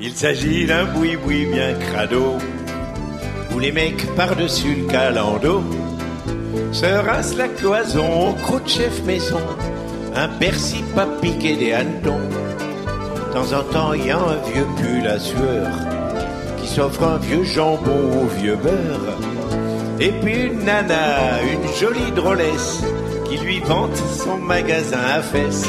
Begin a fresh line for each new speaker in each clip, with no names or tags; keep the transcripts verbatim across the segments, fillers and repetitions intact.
Il s'agit d'un boui-boui bien crado, où les mecs par-dessus le calando se rincent la cloison au croc de chef maison, un persil pas piqué des hannetons. De temps en temps, il y a un vieux pull à sueur qui s'offre un vieux jambon au vieux beurre. Et puis une nana, une jolie drôlesse, qui lui vante son magasin à fesses.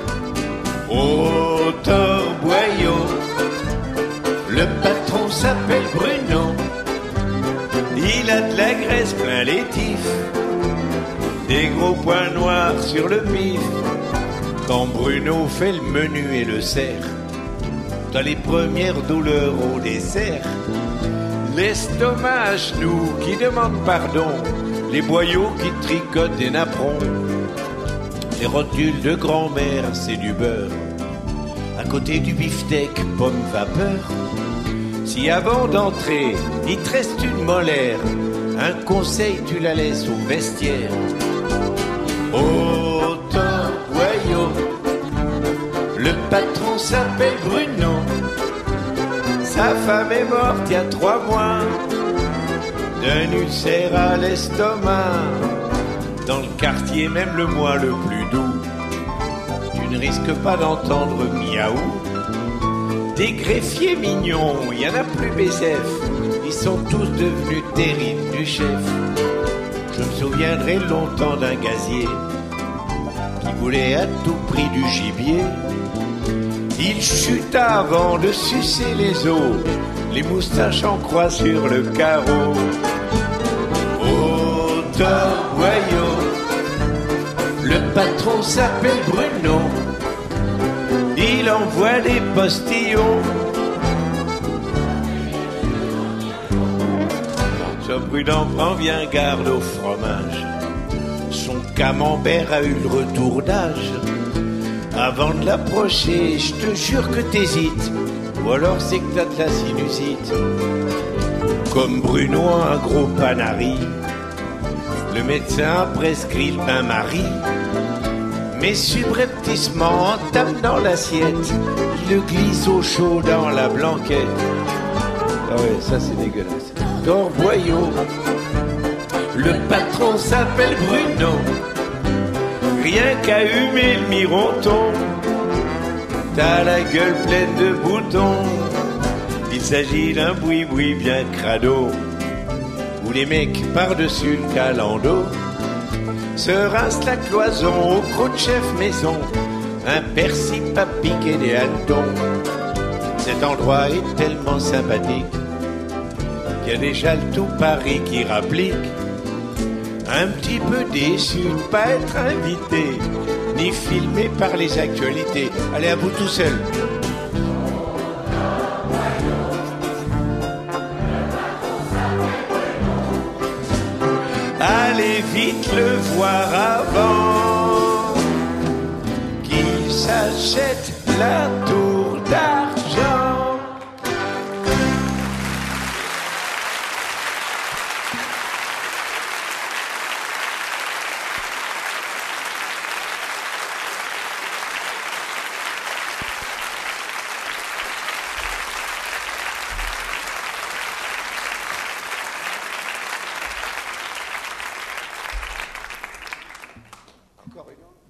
Au Torboyau, le patron s'appelle Bruno. Il a de la graisse plein les tifs, des gros points noirs sur le pif. Quand Bruno fait le menu et le sert, t'as les premières douleurs au dessert. L'estomac à genoux qui demande pardon, les boyaux qui tricotent des napperons. Les rotules de grand-mère, c'est du beurre, à côté du beefsteak, pomme vapeur. Si avant d'entrer, il te reste une molaire, un conseil, tu la laisses au vestiaire. Au Torboyau, le patron s'appelle Bruno. Sa femme est morte il y a trois mois d'un ulcère à l'estomac. Dans le quartier, même le mois le plus doux, tu ne risques pas d'entendre miaou. Des greffiers mignons, il y en a plus B S F, ils sont tous devenus terribles du chef. Je me souviendrai longtemps d'un gazier qui voulait à tout prix du gibier. Il chuta avant de sucer les os, les moustaches en croix sur le carreau. Au Torboyau, le patron s'appelle Bruno. Il envoie des postillons. Sois prudent, prends bien garde au fromage. Son camembert a eu le retour d'âge. Avant de l'approcher, je te jure que t'hésites, ou alors c'est que t'as de la sinusite. Comme Bruno a un gros panari, le médecin a prescrit le bain-marie. Mais subrepticement tape dans l'assiette, il le glisse au chaud dans la blanquette. Ah ouais, ça c'est dégueulasse. Torboyau, le patron s'appelle Bruno. Rien qu'à humer le mironton, t'as la gueule pleine de boutons. Il s'agit d'un boui-boui bien crado, où les mecs par-dessus le calando se rincent la cloison au croc de chef maison, un persil pas piqué des hannetons. Cet endroit est tellement sympathique qu'il y a déjà le tout Paris qui rapplique. Un petit peu déçu de pas être invité, ni filmé par les actualités. Allez, à vous tout seul. Allez vite le voir avant qu'il s'achète la tour d'argent. Encore une autre.